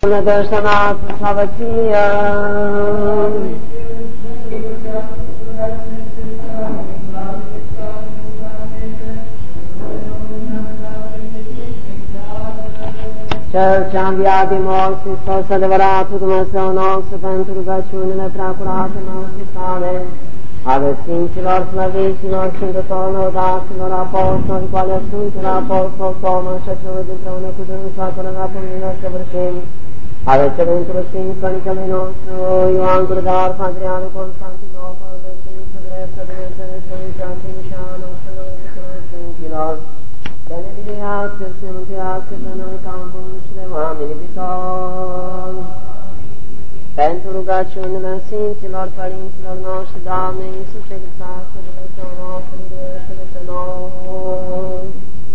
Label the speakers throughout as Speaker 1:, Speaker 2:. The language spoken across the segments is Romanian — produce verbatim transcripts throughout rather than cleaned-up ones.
Speaker 1: Ne dă-și noastră slavă ție. Cel ce-a înviat din morți, Hristos adevăratul Dumnezeu nostru, pentru rugăciunile preacurate noastre sale, ale Sfinților, Slăviților, Sfântătorilor, Daților, Apostoli, cu ale Sfântului Apostol Toma și a celor dinpreună cu dânsul acolo pomenirea săvârșim, ale celui Sfinț Părintelui nostru, Ioan Gurdar, Adrianu Constantinopol, de Sfință Dreaptă, de Sfință Timișanu, și noi tuturor Sfinților, să ne miliați, să ne mântuiască pe noi ca un bun și de oameni iubitori. Pentru rugăciunile Sfinților Părinților noștri, Doamne Iisuse Hristos, Dumnezeu nostru, miluiește-ne pe noi.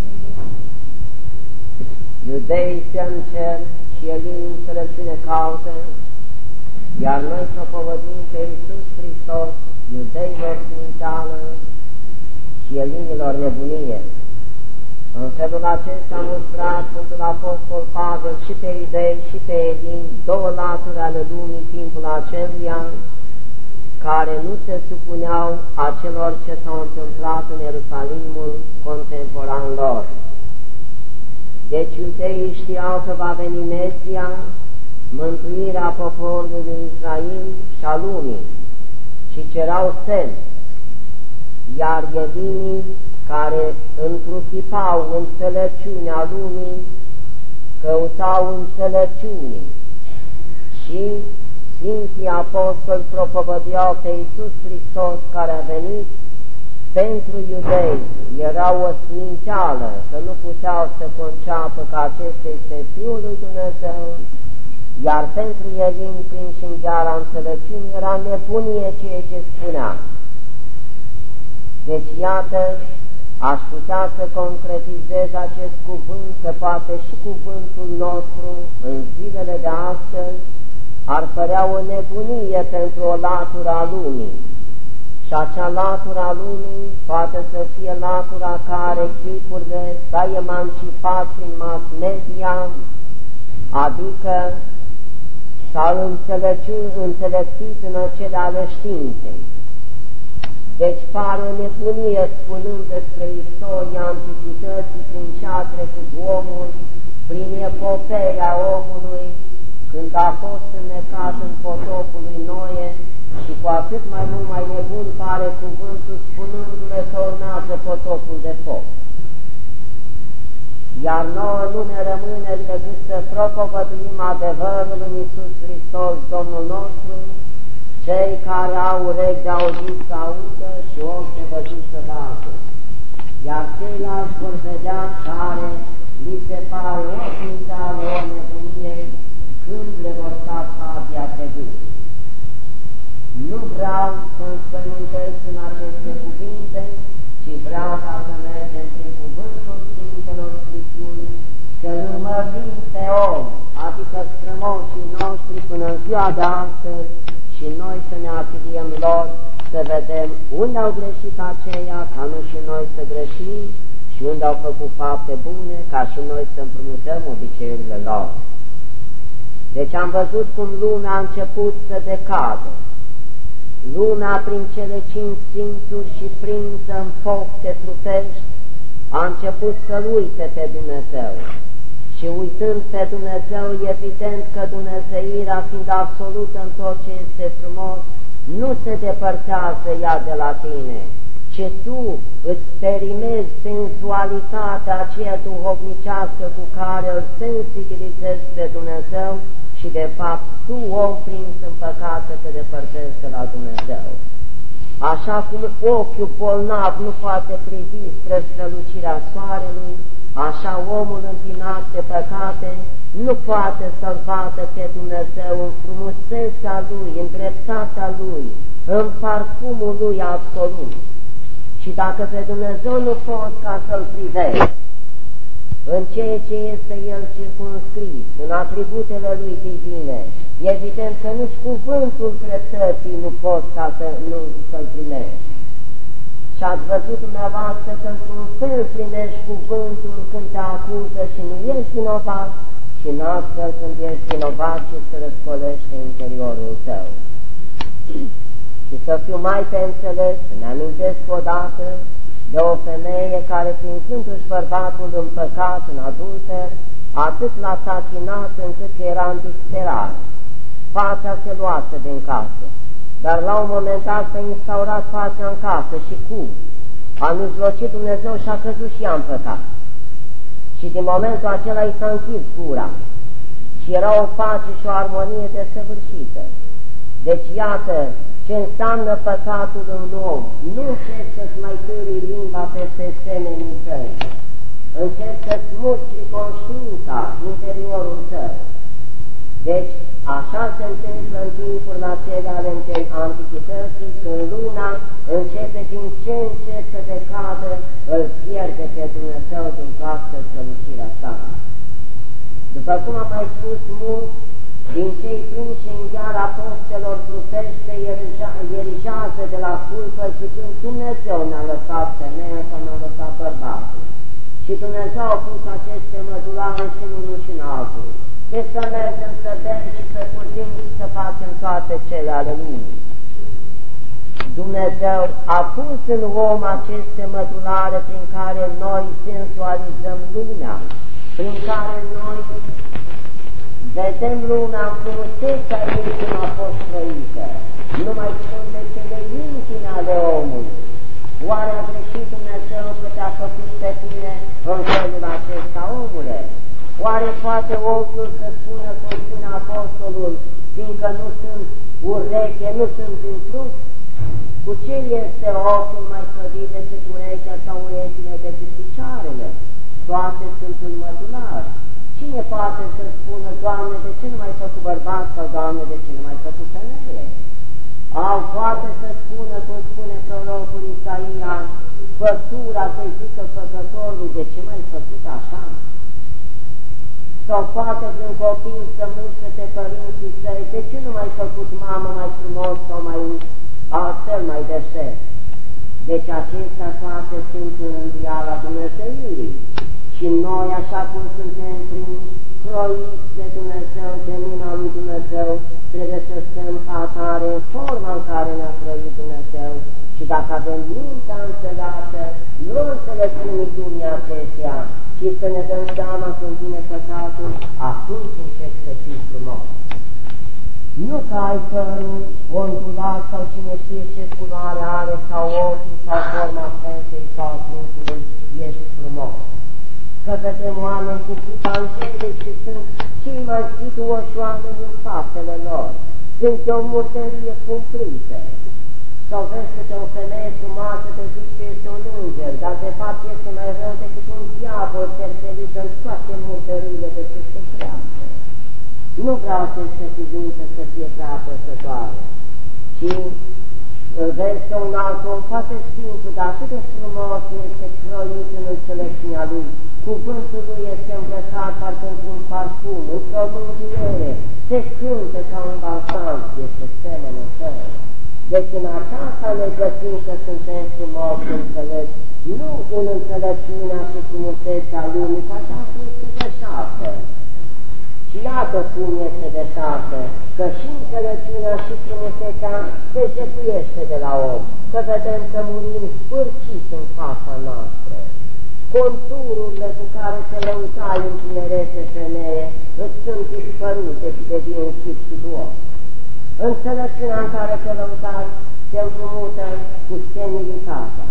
Speaker 1: Iudei se încer și elini înțelepciune caută, iar noi propovădim pe Iisus Hristos, iudeilor sminteală și elinilor nebunie. În felul acesta am muștrat Sfântul Apostol Pavel și pe iudei și pe elini, două laturi ale lumii timpul aceluia, care nu se supuneau acelor ce s-au întâmplat în Ierusalimul contemporan lor. Deci iudeii știau că va veni Mesia, mântuirea poporului Israel și a lumii, și cerau semn, iar elinii, care întruchipau înțelepciunea lumii, căutau înțelepciunii, și Sfinții Apostoli propovădeau pe Iisus Hristos care a venit. Pentru iudei era o sminteală, că nu puteau să conceapă că acesta este Fiul lui Dumnezeu, iar pentru elini, prin șingheara înțelepciunii, era nebunie ceea ce spunea. Deci, iată, aș putea să concretizez acest cuvânt, că poate și cuvântul nostru în zilele de astăzi ar părea o nebunie pentru o latură a lumii. Și acea latură a lumii poate să fie latura care chipurile s-a emancipat prin mass media, adică s-a înțelepțit în acele ale științei. Deci pare o nebunie spunând despre istoria antichității prin ce a trecut omul, prin epopeea omului, când a fost înnecat în potopul lui Noe, și cu atât mai mult mai nebun pare cuvântul spunându-le că urmează potopul de foc. Iar nouă nu ne rămâne decât să propovăduim adevărul în Iisus Hristos, Domnul nostru, cei care au urechi de auzit să audă și ochi de văzut să vadă, iar ceilalți vor vedea care li se pare o sminteală, o nebunie, când le vor sta sabia pe gât. Nu vreau să înspăimântesc în aceste cuvinte, ci vreau ca să mergem prin cuvântul Sfintelor Scripturi, să urmărim pe om, adică strămoșii noștri până în ziua de astăzi, și noi să ne afiliem lor, să vedem unde au greșit aceia, ca nu și noi să greșim, și unde au făcut fapte bune, ca și noi să împrumutăm obiceiurile lor. Deci am văzut cum lumea a început să decadă. Lumea, prin cele cinci simțuri și prinsă în focte trupești, a început să-L uite pe Dumnezeu. Și uitând pe Dumnezeu, evident că dumnezeirea, fiind absolută în tot ce este frumos, nu se depărtează ea de la tine, ci tu îți perimezi senzualitatea aceea duhovnicească cu care îl sensibilizezi pe Dumnezeu și, de fapt, tu, om prins în păcate, te depărtezi de la Dumnezeu. Așa cum ochiul bolnav nu poate privi spre strălucirea soarelui, așa omul întinat de păcate nu poate să-L vadă pe Dumnezeu în frumusețea Lui, în dreptatea Lui, în parfumul Lui absolut. Și dacă pe Dumnezeu nu poți ca să-L privești în ceea ce este El circunscris, în atributele Lui divine, evident că nici cuvântul dreptății nu poți ca să nu să-L primești. Și ați văzut dumneavoastră că într-un fel primești cuvântul când te acuză și nu ești vinovat, și în astfel când ești vinovat și se răscolește interiorul tău. Și să fiu mai pe înțeles, îmi amintesc odată de o femeie care, ținându-și bărbatul în păcat, în adulter, atât l-a tacinat încât că era în disperare. Pacea se luase din casă, dar la un moment dat s-a instaurat pacea în casă. Și cum? A mijlocit Dumnezeu și a căzut și ea în păcat. Și din momentul acela i s-a închis gura și era o pace și o armonie desăvârșită. Deci iată ce înseamnă păcatul în om. Nu încerci să-ți mai târâi limba peste semenii tăi, încerci să-ți mutri conștiința interiorul tău. Deci așa se întâmplă în timpurile acelea ale antichității, când luna începe din ce în ce să decadă, îl pierde pe Dumnezeu din toată strălucirea sa. După cum am mai spus mult, din cei prinși în gheara apostolilor trupește erigează de la culpă și când Dumnezeu ne-a lăsat femeia sau ne-a lăsat bărbatul. Și Dumnezeu a pus aceste mădulare și în unul și în altul. Deci să mergem să bem și să curtim și să facem toate cele ale lumii. Dumnezeu a pus în om aceste mădulare prin care noi sensualizăm lumea, prin care noi vedem lumea în frumusețea ei cum a fost trăită. Nu mai spun de cele intime ale omului. Oare a greșit Dumnezeu că te-a făcut pe tine în felul acesta, omule? Oare poate ochiul să spună cum spune apostolul, fiindcă nu sunt ureche, nu sunt din trup? Cu ce este ochiul mai slăbit decât urechea sau urechile decât picioarele? Toate sunt în mădular. Cine poate să spună, Doamne, de ce nu m-ai făcut bărbat sau Doamne, de ce nu m-ai făcut femeie? Au poate să spună, cum spune prorocul Isaia, fătura să-i zică făcătorul, de ce m-ai făcut așa? Sau poate vreun copil să mustrete părinții săi, de ce nu m-ai făcut mamă mai frumos sau mai altfel mai deștept? Deci acestea toate sunt în înviala Dumnezeirii. Și noi, așa cum suntem prin croiți de Dumnezeu, de mâna lui Dumnezeu, trebuie să stăm ca atare în forma în care ne-a croit Dumnezeu. Și dacă avem mintea înțeleasă, nu înțelegem lumea acestea, ci să ne dăm seama când vine păcatul, atunci începi să fii frumos. Nu că ai părul ondulat sau cine știe ce culoare are, sau ochii, sau forma feței, sau trunchiului, ești frumos. Că vedem oameni cu chip angelic și sunt cei mai situoși oameni în faptele lor. Sunt de o murdărie cumplită. Sau vezi câte o femeie frumoasă de zici că este un înger, dar de fapt este mai rău decât un diavol perselit în toate murdările de ce se creează. Nu vreau aceste cuvinte să fie prea apăsătoare, ci îl vezi că un alt om poate simplu, dar atât de frumos este croit în înțelepciunea lui. Cuvântul lui este îmbrăcat parcă într-un parfum, într-o mângâiere, se cântă ca un balsam, este semenul său. Deci în aceasta ne găsim că suntem frumos înțelepți, nu în înțelepciunea și frumusețea lumii, că aceasta este deșartă. Și iată cum este deșartă, că și înțelepciunea și frumusețea se jefuiește de la om, că vedem că murim spârciți în fața noastră. Contururile cu care te lăutai în tinerețe, femeie, îți sunt dispărute și devii un chip și duos. Înțelepciunea în care te lăutai se împrumută cu senilitatea.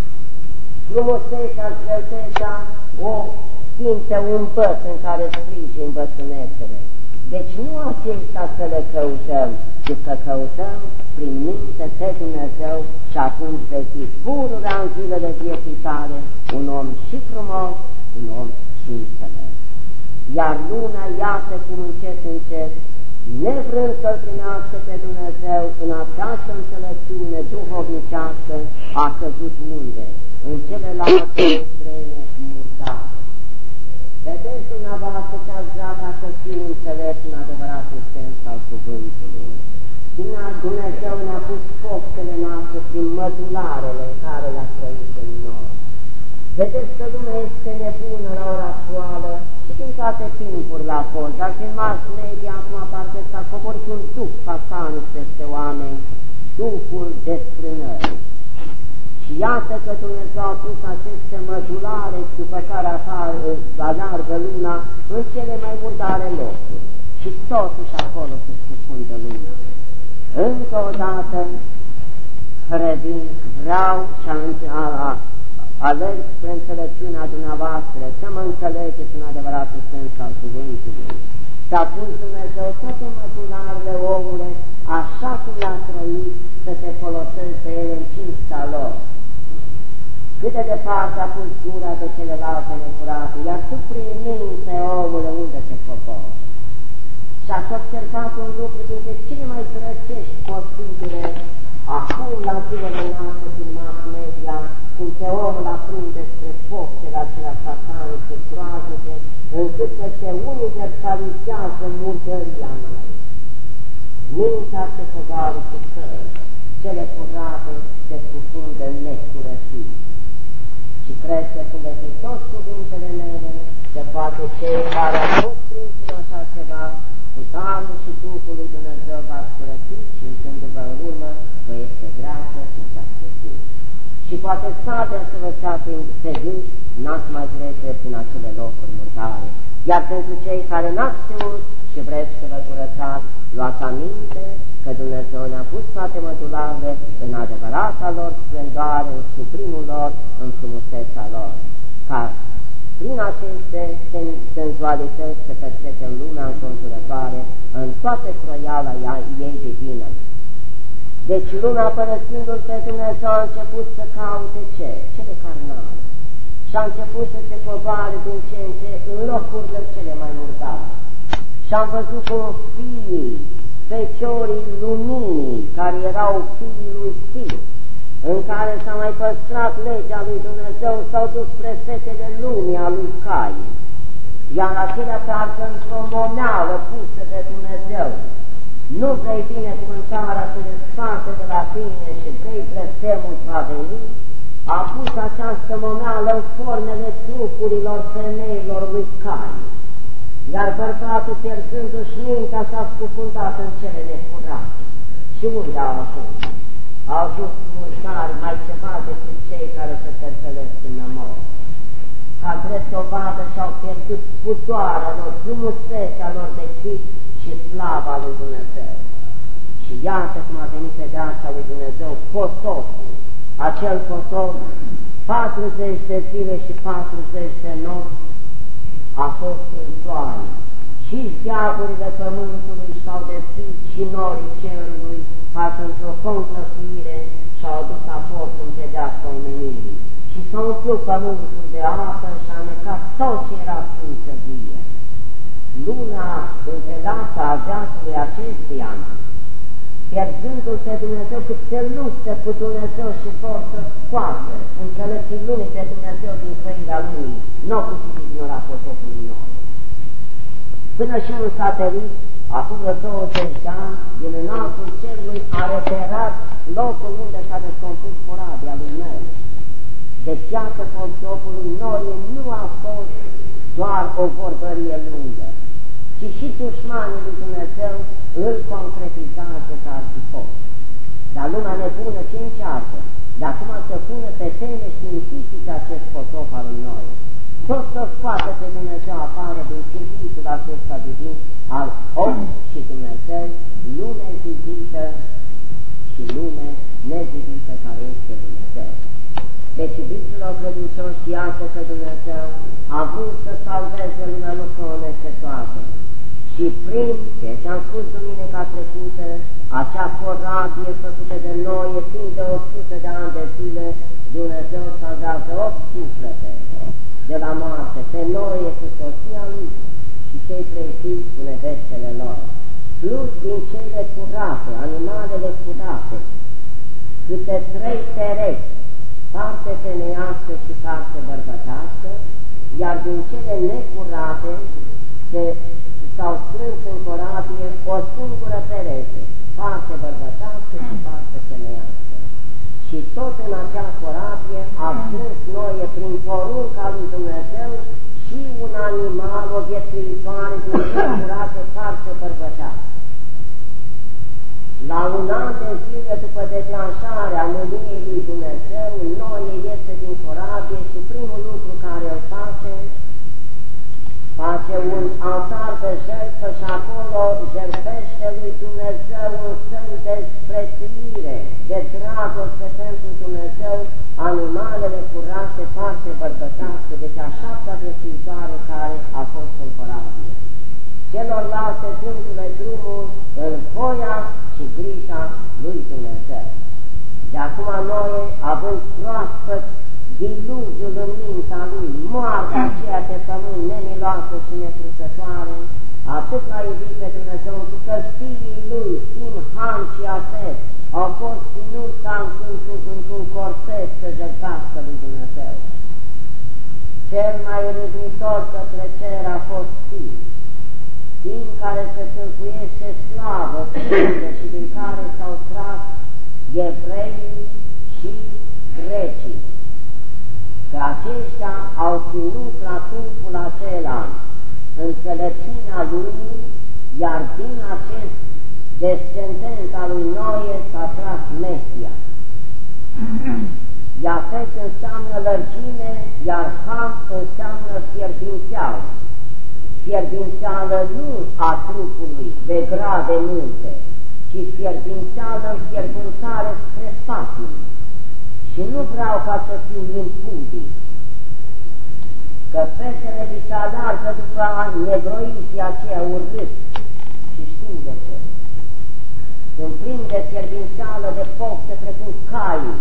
Speaker 1: Frumusețea, sfârtețea, o simte un băț în care sprijin bățânețele. Deci nu acesta să le căutăm, ci să căutăm prin minte pe Dumnezeu și atunci vei fi pururea în zilele vieții tale, un om și frumos, un om și înțeles. Iar lumea, iată cum încet, încet, nevrând să-L primească pe Dumnezeu în această înțelepciune duhovnicească, a căzut unde? În celelalte extreme murdare. Vedeți dumneavoastră ce ați vrea ca să fiu înțeles în adevăratul sens al cuvântului. Dumnezeu ne-a pus foctele noastre prin mădularele în care le-a trăit în noi. Vedeți că lumea este nebună la ora actuală și fiindcă toate timpurile a fost, dar prin mass media acum parcă s-a coborât un duh satanic peste oameni, duhul desfrânării. Și iată că Dumnezeu a pus aceste mădulare după care aleargă luna în cele mai murdare locuri. Și totuși acolo se scufundă luna. Încă o dată, revin, vreau și alerg spre înțelepciunea dumneavoastră, să mă înțelegeți în adevăratul sens al cuvântului. S-a pus Dumnezeu toate mădularele omule, așa cum le-a trăit, să te folosești de ele în cinstea lor. Cât de departe a pus gura de celelalte necurate, iar tu prin minte, omule, unde te cobori? Și ați observat un lucru dintre cele mai drăcești posibile, acum la zilele noastre prin mass media, cum pe omul aprinde spre focele acelea satanice, groaznice, încât că se universalizează murdăria noi. Mintea se coboară cu țări, cele curate se scufundă în necurății. Și cred că sunt de toți cuvintele mele, că poate cei care au fost prinși în așa ceva, cu darul și Duhul lui Dumnezeu v-ați curățit și înțându-vă în urmă, vă este greață cum s-a scăzut. Și poate sabia să vă țeapă pe gând, n-ați mai trece prin acele locuri murdare. Iar pentru cei care n-ați știut și vreți să vă curățați, luați aminte că Dumnezeu ne-a pus toate mădularele în adevărata lor splendoare, în suprimul lor, în frumusețea lor, ca prin aceste senzualități se percepe în lumea înconjurătoare, în toată croiala ei divină. Deci lumea, părăsindu-L pe Dumnezeu, a început să caute ce? Cele carnale. Și a început să se coboare din ce în ce în locurile cele mai murdare. Și am văzut cum fiii, feciorii luminii, care erau fiii lui Sif, în care s-a mai păstrat legea lui Dumnezeu, s-au dus spre fetele lumii a lui Cain. Iar acelea parcă într-o momeală pusă de Dumnezeu. Nu vrei binecuvântarea să le sparte de la tine și vrei blestemul va veni, a pus această momeală în formele trupurilor femeilor lui Cain. Iar bărbatul, pierzându-și mintea, s-a scufundat în cele necurate. Și unde au ajuns? Au ajuns murdari mai ceva decât cei care se terfelesc în nămol. Ca drept dovadă și-au pierdut pudoarea lor, frumusețea lor de chip și slava lui Dumnezeu. Și iată cum a venit pedeapsa lui Dumnezeu, potopul, acel potop, patruzeci de zile și patruzeci de nopți, a fost în soare. Și steagurile pământului s-au deschis și norii cerului, parcă într-o conglăsuire, și-au adus aport în pedeapsa omenirii. Și s-a umplut pământul de apă și a necat tot ce era sfință vie. Luna înțeleasă a veacului acesteia, pierzându-l pe Dumnezeu, cât se luptă cu Dumnezeu și vor să scoată înțelepții lumii pe Dumnezeu din făirea lumii, nu au putut ignora potopului nou. Până și un satelit, acum de douăzeci de ani, din înaltul cerului, a reperat locul unde s-a descompus corabia lui Noe. Deci iată, potopul lui Noe nu a fost doar o vorbărie lungă, ci și dușmanii lui Dumnezeu îl concretizează ca ar fi fost. Dar lumea nebună ce încearcă? De acum să pună pe teme științifice acest potop al lui Noe. Tot să scoată pe Dumnezeu afară din circuitul acesta divin al om și Dumnezeu, lume zidită și lume nezidită care este Dumnezeu. Deci, iubiților credincioși, iată că Dumnezeu a vrut să salveze lumea, nu să o necetoată. Și prin ceea ce am spus duminica trecută, acea corabie făcută de noi, timp de o sută de ani de zile, Dumnezeu salvează opt suflete de la moarte, pe noi cu soția lui și cei trei fii cu nevestele lor, plus din cele curate, animalele curate, câte trei perechi, parte femeiască și parte bărbătească, iar din cele necurate se, s-au strâns în corabie o singură pereche, parte bărbătească și parte femeiască. Și tot în acea corabie a strâns Noe prin porunca lui Dumnezeu și una animal, o viețuitoare din curată parte bărbătească. La un an de zile după declanșarea mâniei lui Dumnezeu, Noe iese din corabie și primul lucru care îl face, face un altar de jertfă și acolo jertfește lui Dumnezeu un semn de prețuire, de dragoste pentru Dumnezeu, animalele curate, parte bărbătească, deci a șaptea viețuitoare care a fost în corabie. Celorlalte dându-le drumul în voia și grija lui Dumnezeu. De acum Noe, având proaspăt diluviul în mintea lui, moartea aceea de pământ nemiloasă și netrusătoare, atât l-a iubit pe Dumnezeu, încât că fiii lui, Sim, Ham și Afet, au fost ținuți ca într-un corset să jertfească lui Dumnezeu. Cel mai râvnitor către cer a fost Sim, Sim care se tâlcuiește slavă, sfântă și din care s-au tras evreii și grecii, că aceștia au ținut la timpul acela înțelepciunea lumii, iar din acest descendent al lui Noe s-a tras Mesia. Iafet înseamnă lărgime, iar Ham înseamnă fierbințeală. Fierbințeală nu a trupului de grade multe, ci fierbințeală în fierbânțare spre spațiul. Și nu vreau ca să fiu impudic, că fetele li se alargă după negroizii aceia urât și știm de ce. Sunt plini de fierbințeală, de foc, de precum caii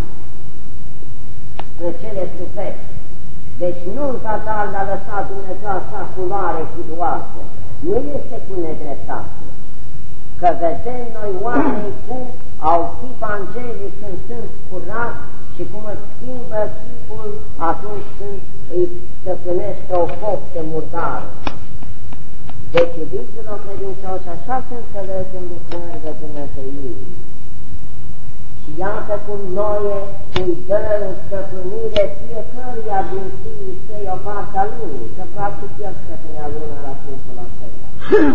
Speaker 1: spre cele trupești. Deci nu în zadar le-a lăsat Dumnezeu așa culoare hidoasă, nu este cu nedreptate, că vedem noi oameni cum au tip angelic când sunt curați și cum îți schimbă chipul atunci când îi stăpânește o foptă murdară. Deci, iubiților credincioși, așa se înțeleg în lucrările Dumnezeirii. Și iată cum Noe îi dă în stăpânire fiecăruia din fiii săi o parte a lumii, că practic el stăpânea lumea la timpul acela.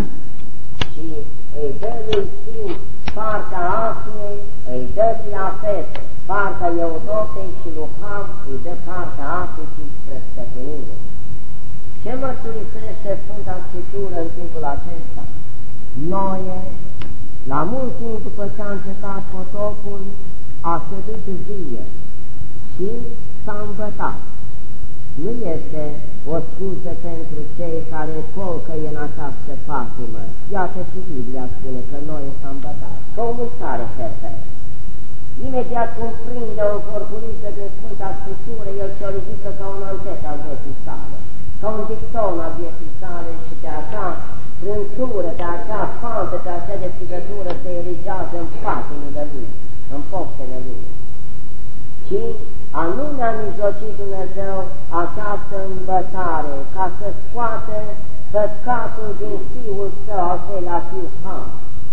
Speaker 1: Și îi dă lui Sim partea Asiei, îi dă lui Afet partea Europei și lui Ham îi dă partea Africii spre stăpânire. Ce mărturisește Sfânta Scriptură în timpul acesta? Noe, la mult timp după ce a încetat potopul, a ședit vie și s-a îmbătat. Nu este o scuză pentru cei care colcăie în această patimă. Iată și Biblia spune că Noe s-a îmbătat, că o mâncare perfect. Imediat cum prinde o vorburiță din Sfânta Scriptură, el se ridică ca un antet al vieții sale, ca un dicton al vieții sale și de acea frântură, de acea faltă, de acea deschidătură se erigează în patimile lui, în poftele lui. Și anume a mijlocit Dumnezeu această îmbătare ca să scoate păcatul din fiul său, al treilea fiu Ham.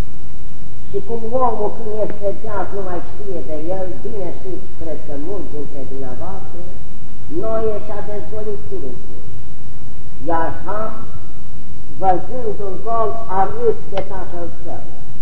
Speaker 1: Și cum omul când este deat nu mai știe de el, bine știți, cred că mulți dintre dumneavoastră, Noe și-a dezvolit trupul. Iar Ham, văzând un gol, a râs de tatăl său.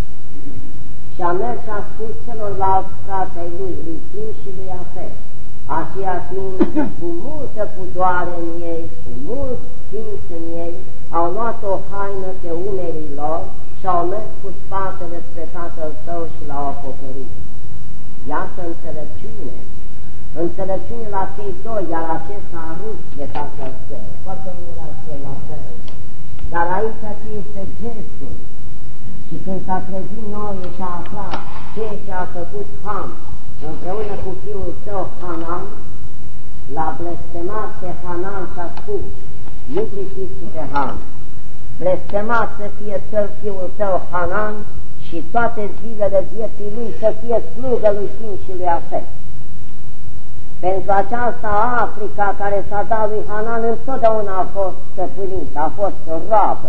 Speaker 1: Și a mers și a spus celorlalți fratei lui, lui Sim și lui Afet, aceia fiind cu multă pudoare în ei, cu mult simț în ei, au luat o haină pe umerii lor și au mers cu spatele spre tatăl său și l-au acoperit. Iată înțelepciune, înțelepciune la cei doi, iar acesta a râs de tatăl său, foarte mirație la fel. Dar aici ce este gestul? Și când s-a trezit Noe și a aflat ceea ce a făcut Ham împreună cu fiul său Hanan, l-a blestemat pe Hanan și a spus, nu priciți pe Ham, blestemat să fie tău fiul tău Hanan și toate zilele vieții lui să fie slugă lui Sim și lui Afet. Pentru aceasta Africa care s-a dat lui Hanan întotdeauna a fost stăpânită, a fost roabă.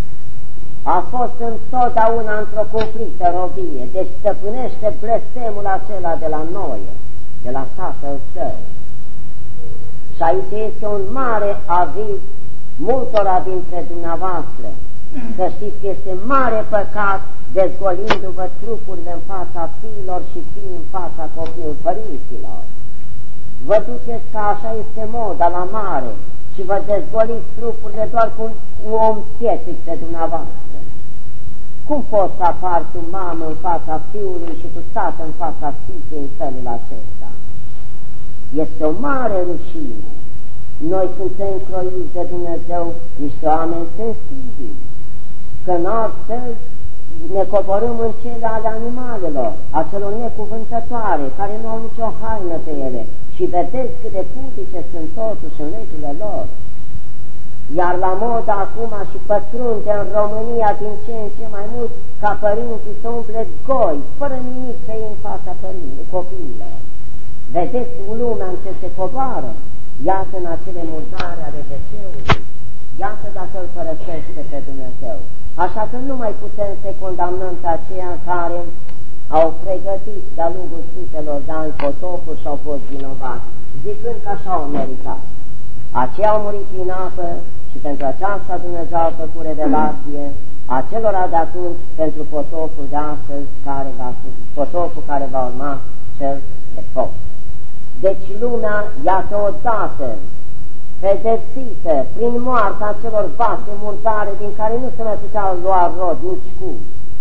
Speaker 1: A fost întotdeauna într-o cumplită robie, deci stăpânește blestemul acela de la Noe, de la tatăl său. Și aici este un mare aviz multora dintre dumneavoastră, să știți că este mare păcat dezgolindu-vă trupurile în fața fiilor și fii în fața copiilor părinților. Vă duceți că așa este moda la mare și vă dezgoliți trupurile doar cu un om pietric de dumneavoastră. Cum poți să apari tu mamă în fața fiului și tu tată în fața fiicei în felul acesta? Este o mare rușine. Noi suntem croiți de Dumnezeu niște oameni sensibili, că în altfel ne coborâm în cele ale animalelor, acelor necuvântătoare, care nu au nicio haină pe ele, și vedeți cât de pudice sunt totuși în legile lor. Iar la modă acum și pătrunde în România din ce în ce mai mult ca părinții să umple goi, fără nimic pe ei în fața părinții, copiilor. Vedeți lumea în ce se coboară, iată în acele murdare ale deșeului, iată dacă îl părăsește pe Dumnezeu. Așa că nu mai putem să condamnăm pe aceia care au pregătit de-a lungul sutelor de ani potopul și au fost vinovați, zicând că așa au meritat. Aceia au murit prin apă și pentru aceasta Dumnezeu a făcut revelație acelora de atunci pentru potopul de astăzi, care va, potopul care va urma cel de foc. Deci lumea, iată odată, pedepsită prin moartea celor vase murdare din care nu se mai putea lua rod nici cum,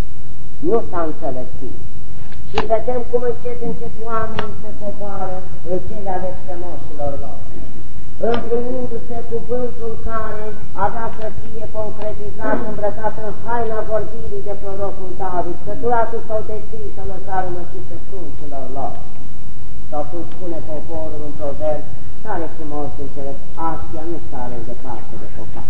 Speaker 1: nu s-a înțelepțit. Și vedem cum încet, încet oamenii se coboară în cele ale strămoșilor lor, împlinindu-se cuvântul care avea să fie concretizat, îmbrăcat în haina vorbirii de prorocul David, că duratul s-au deschis să lăsară măcită pruncilor lor. Sau cum spune poporul în proverb, tare frumos în cele astea nu stare departe de păcat.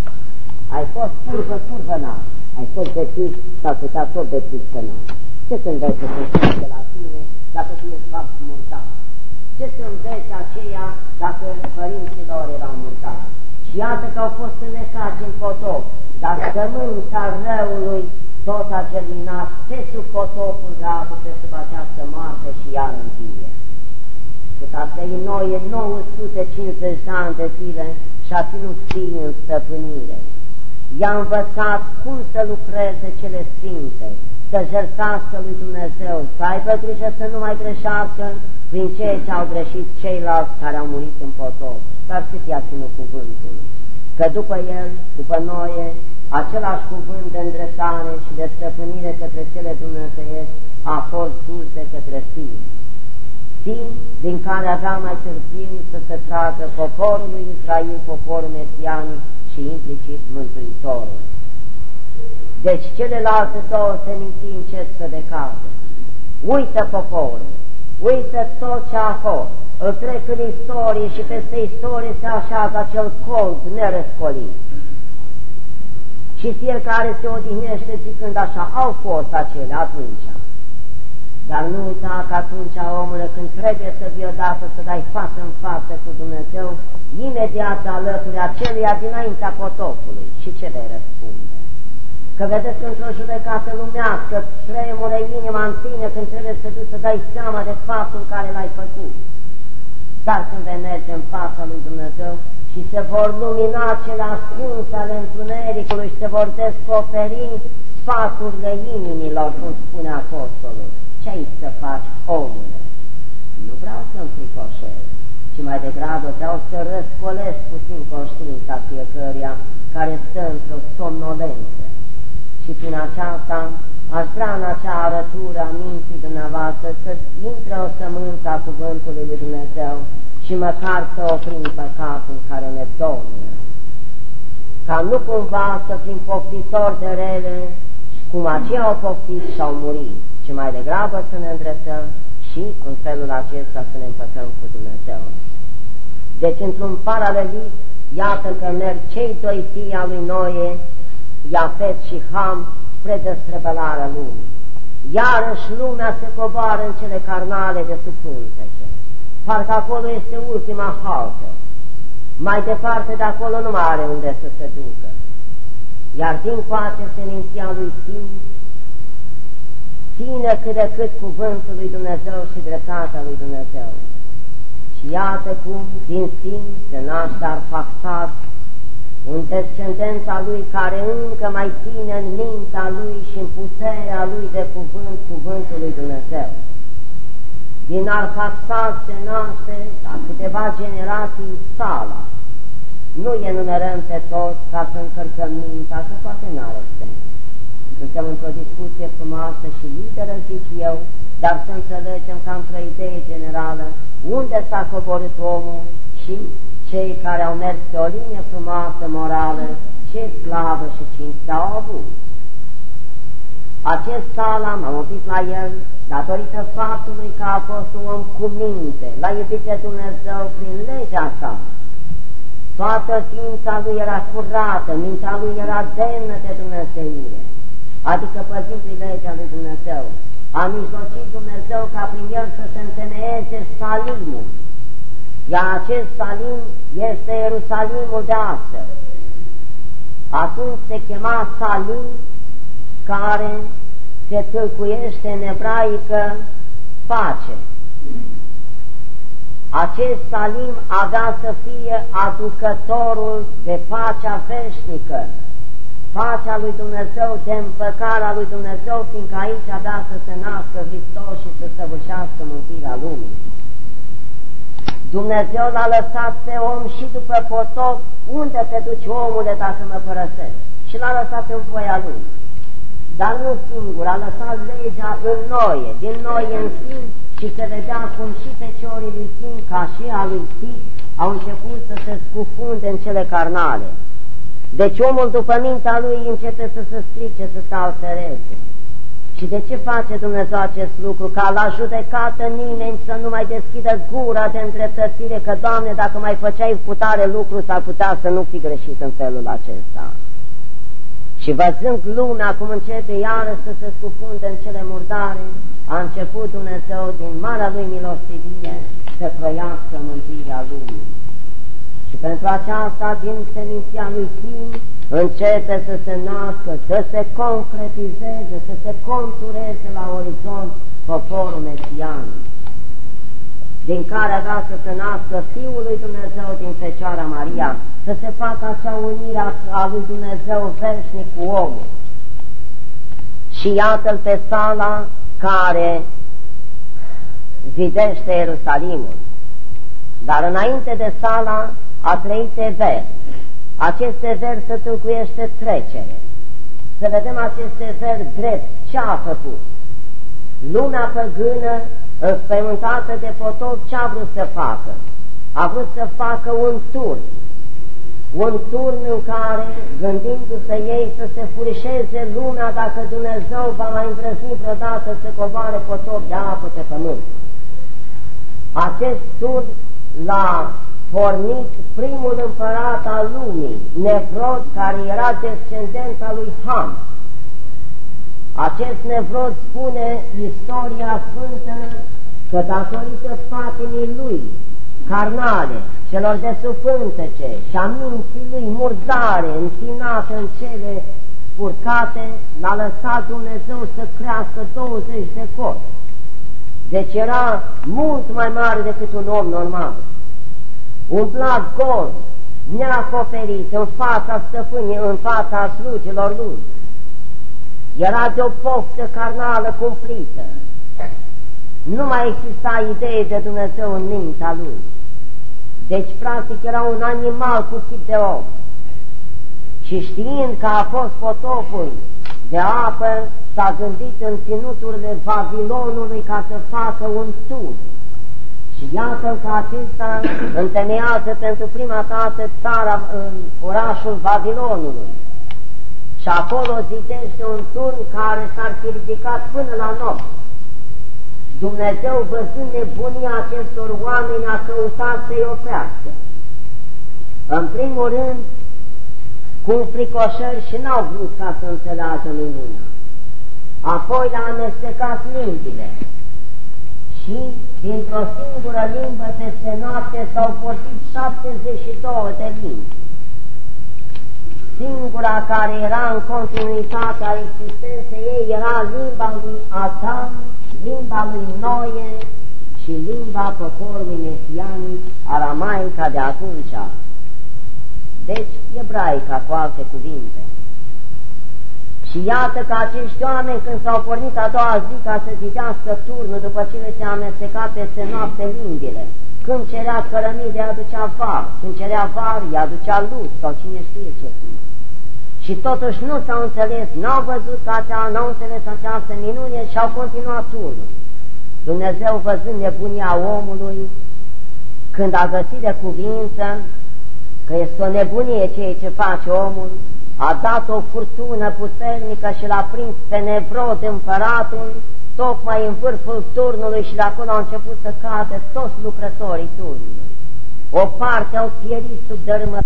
Speaker 1: Ai fost furvă, furvă n-am, ai fost bețiv, s-ar putea tot bețiv să n-am. Ce să înveți să se de la tine dacă tu ești vas murtar? Ce să înveți aceea dacă părinții lor erau murtari? Și iată că au fost înnecați în potop, dar sămânța răului tot a germinat pe sub potopul de apă, pe sub această moarte și iar învie. Cât a trăit noi nouă sute cincizeci de ani de zile și a ținut fiii în stăpânire. I-a învățat cum să lucreze cele sfinte, să jertfească lui Dumnezeu, să aibă grijă să nu mai greșească prin ceea ce au greșit ceilalți care au murit în potop, dar cât i-a ținut cuvântul, că după el, după Noe, același cuvânt de îndreptare și de stăpânire către cele dumnezeiești a fost dus de către fii, fii din care avea mai târziu să se tragă poporul lui Israel, poporul mesianic și implicit Mântuitorul. Deci celelalte două seminții încet să decadă. Uită poporul, uită tot ce a fost, îl trec în istorie și peste istorie se așează acel colț nerăscolit. Și fiecare se odihnește zicând așa, au fost acele atunci. Dar nu uita că atunci, omule, când trebuie să vii odată să dai față în față cu Dumnezeu, imediat alături aceluia dinaintea potopului. Și ce vei răspunde? Că vedeți că într-o judecată lumească tremure inima în tine când trebuie să duci să dai seama de faptul care l-ai făcut. Dar când vei merge în fața lui Dumnezeu și se vor lumina cele ascunse ale întunericului și se vor descoperi sfaturile inimilor, cum spune apostolul. Ce aici să faci, omule? Nu vreau să-mi fricoșez, ci mai degrabă vreau să răscolesc puțin conștiința fiecăruia care stă într-o somnolență. Și prin aceasta aș vrea în acea arătură a minții dumneavoastră să intre o sămânță a cuvântului lui Dumnezeu și măcar să oprim păcatul care ne domnă. Ca nu cumva să fim poftitori de rele, cum aceia au poftit și au murit, ci mai degrabă să ne îndreptăm și în felul acesta să ne împăcăm cu Dumnezeu. Deci, într-un paralelism, iată că merg cei doi fii al lui Noe, Iafet și Ham, spre destrăbălarea lumii. Iarăși lumea se coboară în cele carnale de sub pântece. Parcă acolo este ultima haltă. Mai departe de acolo nu mai are unde să se ducă. Iar din coace seminția lui Sim ține cât de cât cuvântul lui Dumnezeu și dreptatea lui Dumnezeu. Și iată cum din Sim se naște Arfaxad, un descendent al lui care încă mai ține în mintea lui și în puterea lui de cuvânt cuvântul lui Dumnezeu. Din Arfaxad se naște, la câteva generații, Sala. Nu e numerăm pe toți ca să încărcăm mintea, că poate n-are sens. Suntem într-o discuție frumoasă și liberă, zic eu, dar să înțelegem că într-o idee generală unde s-a coborât omul și cei care au mers pe o linie frumoasă, morală, ce slavă și cinste au avut. Acest Sala, m-am oprit la el, datorită faptului că a fost un om cu minte, l-a iubit pe Dumnezeu prin legea sa. Toată ființa lui era curată, mintea lui era demnă de Dumnezeire, adică păzind prin legea lui Dumnezeu. A mijlocit Dumnezeu ca prin el să se întemeieze Salimul, iar acest Salim este Ierusalimul de astăzi. Atunci se chema Salim, care se tâlcuiește în ebraică pace. Acest Salim avea să fie aducătorul de pacea veșnică, pacea lui Dumnezeu, de împăcarea lui Dumnezeu, fiindcă aici avea să se nască Hristos și să săvârșească mântuirea lumii. Dumnezeu l-a lăsat pe om și după potop, unde te duci, omule, dacă mă părăsești? Și l-a lăsat în voia lui. Dar nu singur, a lăsat legea în noie, din noi în fin, și se vedea cum și feciorii lui Sin, ca și a lui Tit, au început să se scufunde în cele carnale. Deci omul după mintea lui începe să se strice, să se altereze. Și de ce face Dumnezeu acest lucru? Ca la judecată nimeni să nu mai deschidă gura de îndreptățire, că, Doamne, dacă mai făceai cu tare lucru, s-ar putea să nu fi greșit în felul acesta. Și văzând lumea cum începe iară să se scufunde în cele murdare, a început Dumnezeu din marea lui milostivie să trăiască mântuirea lumii. Și pentru aceasta, din seminția lui Sin, începe să se nască, să se concretizeze, să se contureze la orizont poporul mesianic, din care avea să se nască Fiul lui Dumnezeu din Fecioara Maria, să se facă acea unire a lui Dumnezeu veșnic cu omul. Și iată-l pe Sala care zidește Ierusalimul. Dar înainte de Sala a trăit Ever. Acest Ever se tâlcuiește trecere. Să vedem acest Ever drept, ce a făcut. Lumea păgână, înspăimântată de potop, ce a vrut să facă? A vrut să facă un turn. Un turn în care, gândindu-se ei să se furișeze lumea dacă Dumnezeu va mai îndrăzni vreodată să coboare potop de apă pe pământ. Acest turn l-a pornit primul împărat al lumii, Nevrod, care era descendent al lui Ham. Acest Nevrod spune istoria sfântă că datorită patimii lui carnale, celor de sub pântece și a minții lui murdare, întinată în cele spurcate, l-a lăsat Dumnezeu să crească douăzeci de copii. Deci era mult mai mare decât un om normal. Umplat gol, neacoperit în fața stăpânii, în fața slugilor lui. Era de o poftă carnală cumplită. Nu mai exista idee de Dumnezeu în mintea lui. Deci, practic, era un animal cu chip de om. Și știind că a fost potopul de apă, s-a gândit în ținuturile Babilonului ca să facă un tur. Și iată că acesta întemeiază pentru prima dată țara, orașul Babilonului. Și acolo zidește un turn care s-ar fi ridicat până la noapte. Dumnezeu, văzând nebunia acestor oameni, a căutat să-i oprească. În primul rând, cu fricoșări și n-au vrut ca să înțeleagă minunea. Apoi le-a amestecat limbile și, dintr-o singură limbă, peste noapte s-au vorbit șaptezeci și două de limbi. Singura care era în continuitatea existenței ei era limba lui Adam, limba lui Noe și limba poporului mesianic, aramaica de atunci. deci ebraica cu alte cuvinte. Și iată că acești oameni, când s-au pornit a doua zi ca să zidească turnul, după ce le se amesteca peste noapte limbile, când cerea cărămide, îi aducea var, când cerea var, îi aducea lut, sau cine știe ce fi. Și totuși nu s-au înțeles, n-au văzut că acea, n-au înțeles această minune și au continuat turnul. Dumnezeu, văzând nebunia omului, când a găsit de cuvință că este o nebunie ceea ce face omul, a dat o furtună puternică și l-a prins pe Nevrod, împăratul, tocmai în vârful turnului, și de acolo au început să cadă toți lucrătorii turnului. O parte au pierit sub dărâmă.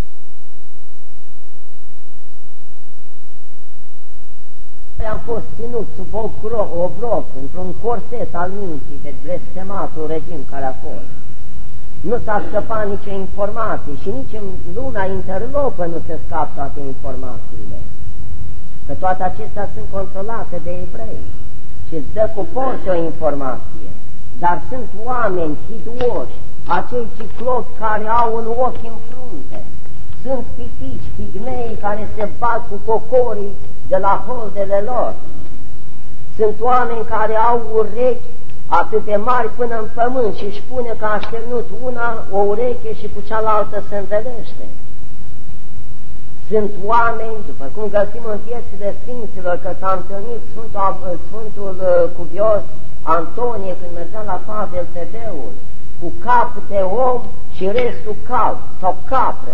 Speaker 1: Am fost ținut sub o, gro- o broc, într-un corset al minții de blestematul regim care a fost. Nu s-a scăpat nicio informație și nici în luna interlopă nu se scapă toate informațiile. Că toate acestea sunt controlate de evrei și îți dă cu forță o informație. Dar sunt oameni hiduoși, acei ciclopi care au un ochi în frunte, sunt pitici, pigmei care se bat cu cocorii de la holdele lor. Sunt oameni care au urechi atât de mari până în pământ și își spune că a așternut una o ureche și cu cealaltă se învelește. Sunt oameni, după cum găsim în viețile Sfinților, că s-a întâlnit Sfântul, Sfântul Cuvios Antonie când mergea la Pavel Tedeul, cu cap de om și restul cal sau capră.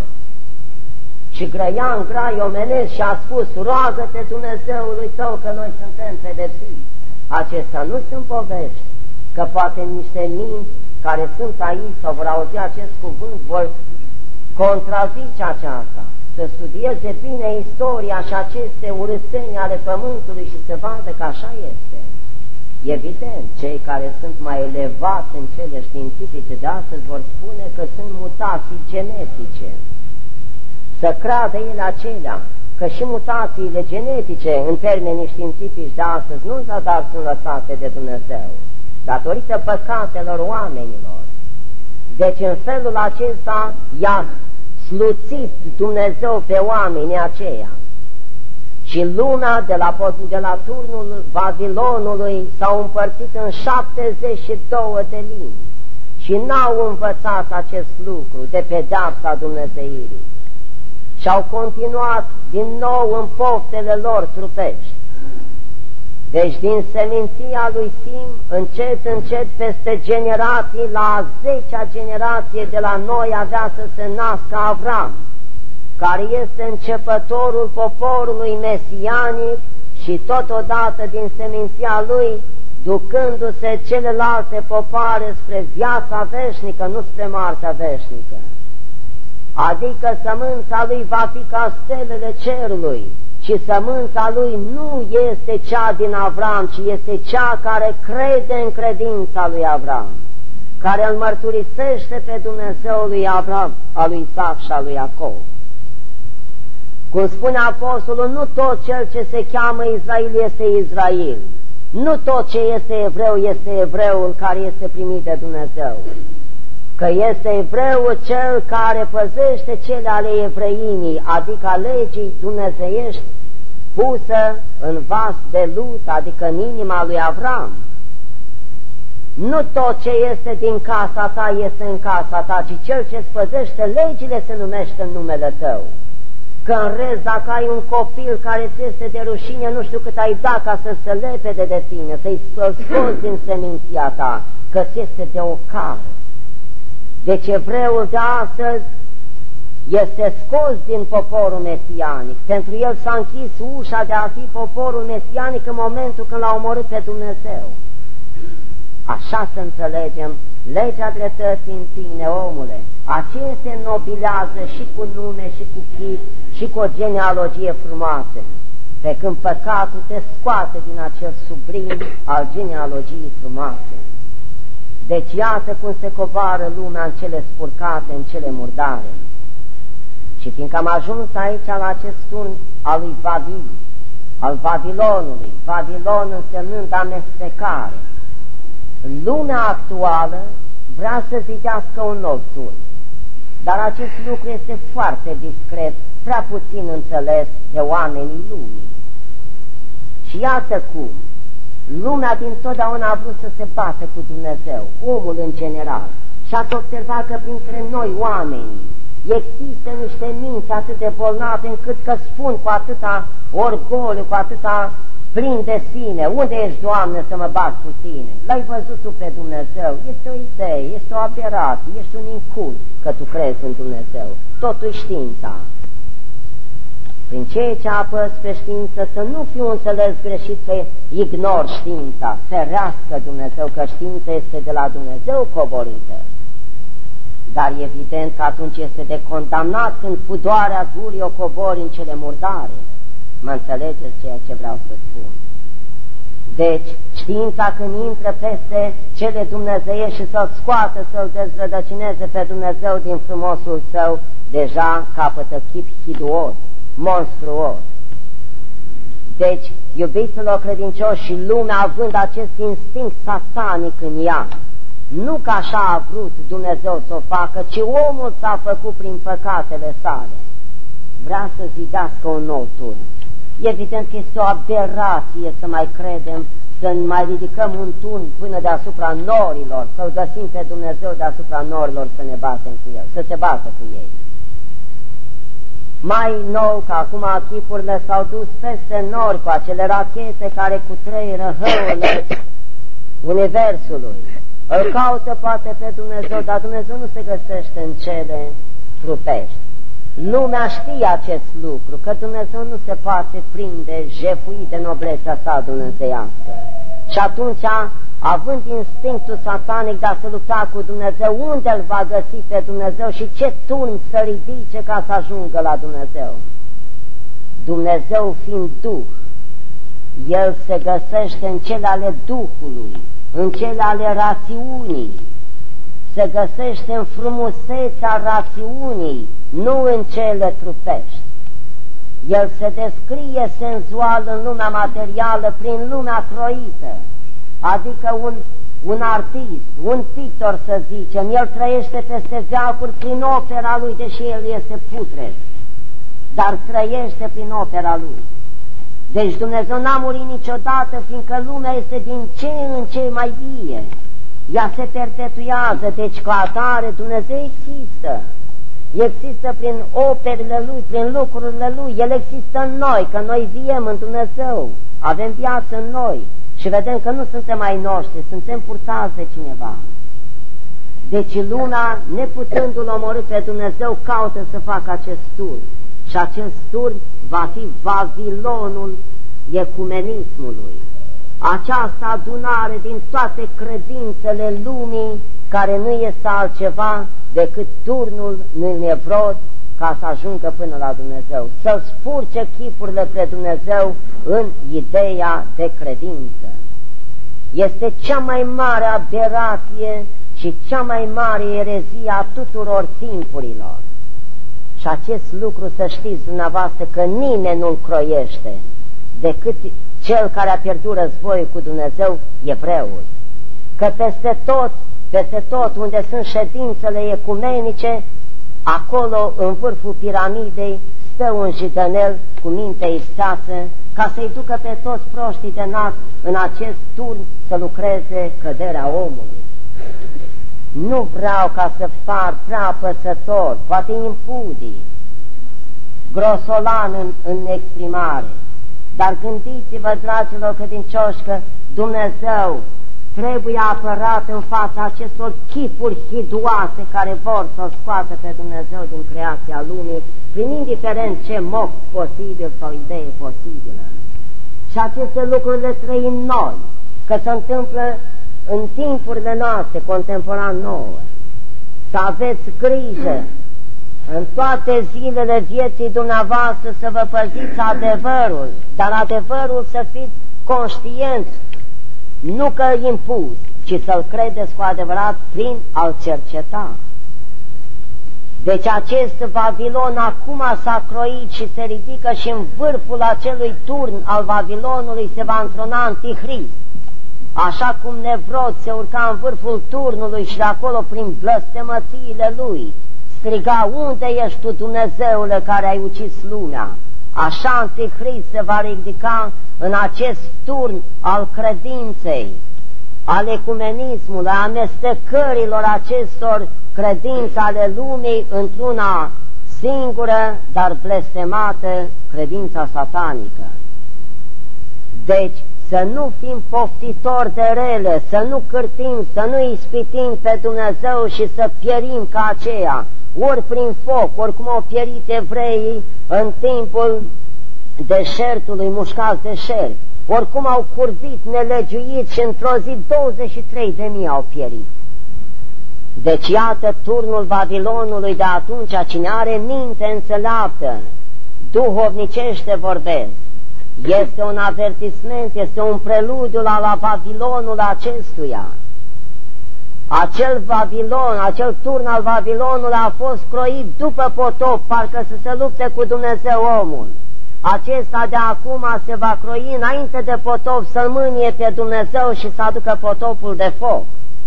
Speaker 1: Și grăia în grai omenesc și a spus: roagă-te Dumnezeului tău că noi suntem pedepsiți. Acestea nu sunt povești, că poate niște minți care sunt aici sau vor auzi acest cuvânt vor contrazice aceasta, să studieze bine istoria și aceste urâțenii ale pământului și să vadă că așa este. Evident, cei care sunt mai elevați în cele științifice de astăzi vor spune că sunt mutații genetice. Să creadă ele acelea, că și mutațiile genetice, în termenii științifici de astăzi, nu zadar sunt lăsate de Dumnezeu, datorită păcatelor oamenilor. Deci în felul acesta i-a sluțit Dumnezeu pe oamenii aceia. Și lumea de la, de la turnul Babilonului s-au împărțit în șaptezeci și două de limbi și n-au învățat acest lucru de pedeapsa Dumnezeirii. Și au continuat din nou în poftele lor trupești. Deci din seminția lui Sim, încet, încet, peste generații, la a zecea generație de la noi avea să se nască Avram, care este începătorul poporului mesianic și totodată din seminția lui, ducându-se celelalte popoare spre viața veșnică, nu spre moartea veșnică. Adică sămânța lui va fi ca stelele cerului și sămânța lui nu este cea din Avram, ci este cea care crede în credința lui Avram, care îl mărturisește pe Dumnezeul lui Avram, a lui Isaac și a lui Iacov. Cum spune apostolul, nu tot cel ce se cheamă Israel este Israel, nu tot ce este evreu este evreul care este primit de Dumnezeu, că este evreul cel care păzește cele ale evreimii, adică a legii dumnezeiești pusă în vas de lut, adică în inima lui Avram. Nu tot ce este din casa ta este în casa ta, ci cel ce spăzește legile se numește în numele tău. Că în rest, dacă ai un copil care ți este de rușine, nu știu cât ai dat ca să se lepede de tine, să-i scoți din seminția ta, că ți este de ocară. Deci evreul de astăzi este scos din poporul mesianic. Pentru el s-a închis ușa de a fi poporul mesianic în momentul când l-a omorât pe Dumnezeu. Așa să înțelegem legea dreptății în tine, omule. Aceea se înnobilează și cu nume, și cu chip, și cu o genealogie frumoasă, pe când păcatul te scoate din acel sublim al genealogiei frumoase. Deci iată cum se coboară lumea în cele spurcate, în cele murdare. Și fiindcă am ajuns aici la acest turn al lui Babil, al Babilonului, Babilon însemnând amestecare, lumea actuală vrea să zidească un nou turn. dar acest lucru este foarte discret, prea puțin înțeles de oamenii lumii. Și iată cum lumea dintotdeauna a vrut să se bată cu Dumnezeu, omul în general, și ați observat că printre noi oamenii există niște minți atât de bolnave încât că spun cu atâta orgoliu, cu atâta plin de sine: unde ești, Doamne, să mă bat cu tine? L-ai văzut tu pe Dumnezeu? Este o idee, este o aberație, ești un incult că tu crezi în Dumnezeu. Totul știința. Prin ceea ce apăs pe știință, să nu fiu înțeles greșit că ignor știința, ferească Dumnezeu, că știința este de la Dumnezeu coborâtă. Dar evident că atunci este de condamnat când pudoarea gurii o cobori în cele murdare. Mă înțelegeți ceea ce vreau să spun? Deci, știința când intră peste cele dumnezeiești și să-l scoată, să-l dezrădăcineze pe Dumnezeu din frumosul său, deja capătă chip hiduos, monstruos. Deci, iubiților credincioși, și lumea având acest instinct satanic în ea, nu că așa a vrut Dumnezeu să o facă, ci omul s-a făcut prin păcatele sale. Vrea să zidească un nou turn. Evident că este o aberație să mai credem, să mai ridicăm un turn până deasupra norilor, să-L găsim pe Dumnezeu deasupra norilor, să ne batem cu El, să se bată cu ei. Mai nou, că acum chipurile s-au dus peste nori cu acele rachete care cutreieră hăurile universului. Îl caută poate pe Dumnezeu, dar Dumnezeu nu se găsește în cele trupești. Lumea știe acest lucru, că Dumnezeu nu se poate prinde, jefui de noblețea sa dumnezeiască. Și atunci, având instinctul satanic de a se lupta cu Dumnezeu, unde îl va găsi pe Dumnezeu și ce turn să ridice ca să ajungă la Dumnezeu? Dumnezeu fiind Duh, El se găsește în cele ale Duhului, în cele ale rațiunii, se găsește în frumusețea rațiunii, nu în cele trupești. El se descrie senzual în lumea materială prin lumea croită, adică un, un artist, un pictor să zicem, el trăiește peste veacuri prin opera lui, deși el este putred, dar trăiește prin opera lui. Deci Dumnezeu n-a murit niciodată, fiindcă lumea este din ce în ce mai vie. Ea se perpetuează, deci ca atare Dumnezeu există. Există prin operele Lui, prin lucrurile Lui, El există în noi, că noi viem în Dumnezeu, avem viață în noi și vedem că nu suntem ai noștri, suntem purtați de cineva. Deci lumea, neputându-L omorî pe Dumnezeu, caută să facă acest turn. Și acest turn va fi Vavilonul ecumenismului. Această adunare din toate credințele lumii, care nu este altceva decât turnul în Nevrod ca să ajungă până la Dumnezeu, să spurce chipurile pre Dumnezeu în ideea de credință. Este cea mai mare aberație și cea mai mare erezie a tuturor timpurilor. Și acest lucru să știți dumneavoastră că nimeni nu-l croiește decât cel care a pierdut războiul cu Dumnezeu, evreul. Că peste tot, peste tot unde sunt ședințele ecumenice, acolo în vârful piramidei stă un jidănel cu minte isteață ca să-i ducă pe toți proștii de nas în acest turn să lucreze căderea omului. Nu vreau ca să far prea apăsător, poate impudii, grosolan în, în exprimare, dar gândiți-vă, dragilor credincioși, că Dumnezeu trebuie apărat în fața acestor chipuri hidoase care vor să-L scoată pe Dumnezeu din creația lumii, prin indiferent ce moc posibil sau idee posibilă. Și aceste lucruri le trăim noi, că se întâmplă în timpurile noastre, contemporan nouă. Să aveți grijă în toate zilele vieții dumneavoastră să vă păziți adevărul, dar adevărul să fiți conștienți, nu că impus, ci să-l credeți cu adevărat prin a-l cerceta. Deci acest Vavilon acum s-a croit și se ridică și în vârful acelui turn al Vavilonului se va întrona Antichrist. Așa cum Nevrod se urca în vârful turnului și de acolo prin blăstemățiile lui striga: unde ești tu, Dumnezeule, care ai ucis lumea? Așa Antichrist se va ridica în acest turn al credinței, al ecumenismului, a amestecărilor acestor credințe ale lumii într-una singură, dar blestemată, credința satanică. Deci, să nu fim poftitori de rele, să nu cârtim, să nu ispitim pe Dumnezeu și să pierim ca aceea, ori prin foc, ori cum au pierit evreii în timpul deșertului, mușcați de șerpi, oricum au curvit nelegiuit și într-o zi douăzeci și trei de mii au pierit. Deci iată turnul Babilonului de atunci, cine are minte înțeleaptă, duhovnicește vorbesc, este un avertisment, este un preludiu la, la Babilonul acestuia. Acel Babilon, acel turn al Babilonului a fost croit după potop, parcă să se lupte cu Dumnezeu omul. Acesta de acum se va croi înainte de potop, să-l mânie pe Dumnezeu și să aducă potopul de foc.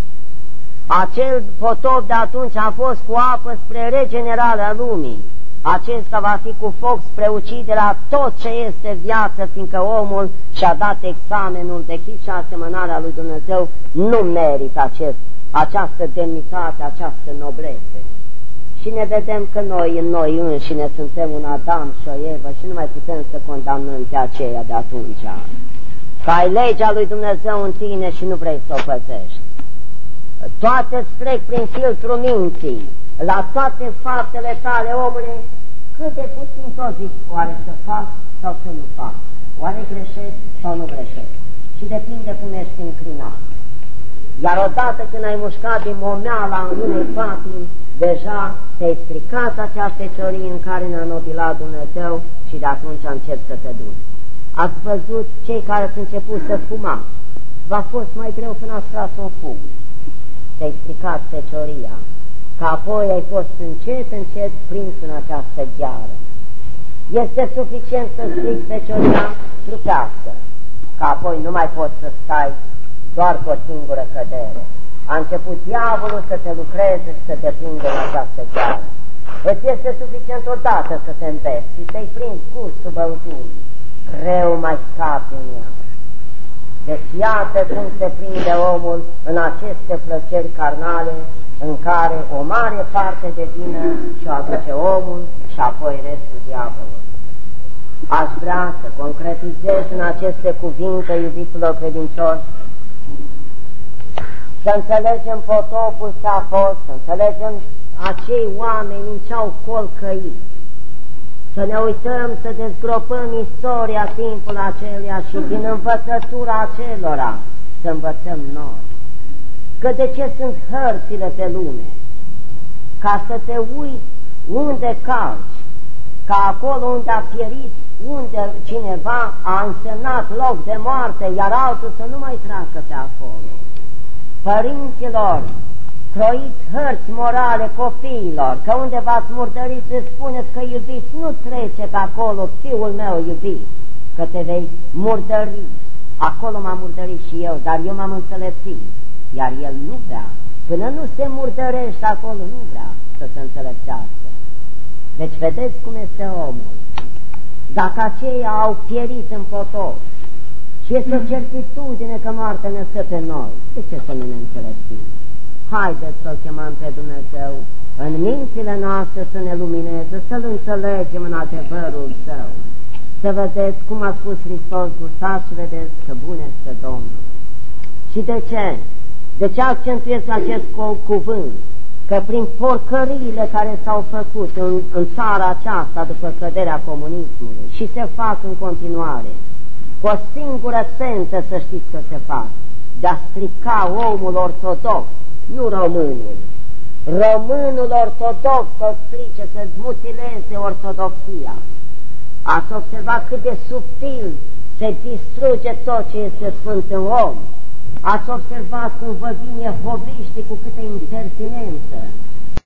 Speaker 1: Acel potop de atunci a fost cu apă spre regenerarea lumii. Acesta va fi cu foc spre uciderea tot ce este viață, fiindcă omul și-a dat examenul de chip și asemănarea lui Dumnezeu nu merită acest, această demnitate, această noblețe. Și ne vedem că noi, în noi înșine, suntem un Adam și o Evă și nu mai putem să condamnăm pe aceea de atunci. Că ai legea lui Dumnezeu în tine și nu vrei să o păzești. Toate îți trec prin filtrul minții, la toate faptele tale, omule, cât de puțin tot zic, oare să fac sau să nu fac, oare greșesc sau nu greșesc, și depinde cum ești înclinat. Iar odată când ai mușcat din momeala în unei patimi, deja te-ai stricat acea feciorie în care ne-a nobilat Dumnezeu și de atunci încep să te duci. Ați văzut cei care ați început să fumați, v-a fost mai greu când ați tras un fum. Te-ai stricat fecioria, că apoi ai fost încet, încet prins în această gheară. Este suficient să strici fecioria trupească, că apoi nu mai poți să stai doar cu o singură cădere. A început diavolul să te lucreze și să te prindă în această gheară. Îți este suficient odată să te înveți și să-i prinzi gustul băuturii. Greu mai scapi în ea. Deci iată cum se prinde omul în aceste plăceri carnale, în care o mare parte de vină și-o aduce omul și apoi restul diavolului. Aș vrea să concretizez în aceste cuvinte, iubiților credincioși, să înțelegem potopul ce a fost, să înțelegem acei oameni în ce-au colcăit, să ne uităm, să dezgropăm istoria timpul aceluia și din învățătura acelora să învățăm noi. Că de ce sunt hărțile pe lume? Ca să te uiți unde calci, ca acolo unde a pierit, unde cineva a însemnat loc de moarte, iar altul să nu mai treacă pe acolo. Părinților, croiți hărți morale copiilor, că unde v-ați murdărit să spuneți că iubiți, nu trece pe acolo, fiul meu iubit, că te vei murdări. Acolo m-am murdărit și eu, dar eu m-am înțelepțit, iar el nu vrea. Până nu se murdărește acolo, nu vrea să se înțelepțească. Deci vedeți cum este omul. Dacă aceia au pierit în potop și este o certitudine că moartea ne stă pe noi, de ce să nu ne înțelepțim? Haideți să-L chemăm pe Dumnezeu în mințile noastre să ne lumineze, să-L înțelegem în adevărul Său. Să vedeți cum a spus Hristos, gustați și vedeți că bun este Domnul. Și de ce? De ce accentuez acest cuvânt? Că prin porcăriile care s-au făcut în, în țara aceasta după căderea comunismului și se fac în continuare, cu o singură țintă să știți că se fac, de a strica omul ortodox, nu românul. Românul ortodox să strice, să-ți mutileze ortodoxia. Ați observat cât de subtil se distruge tot ce este sfânt în om. Ați observat cum vă vin jehoviștii cu câtă impertinență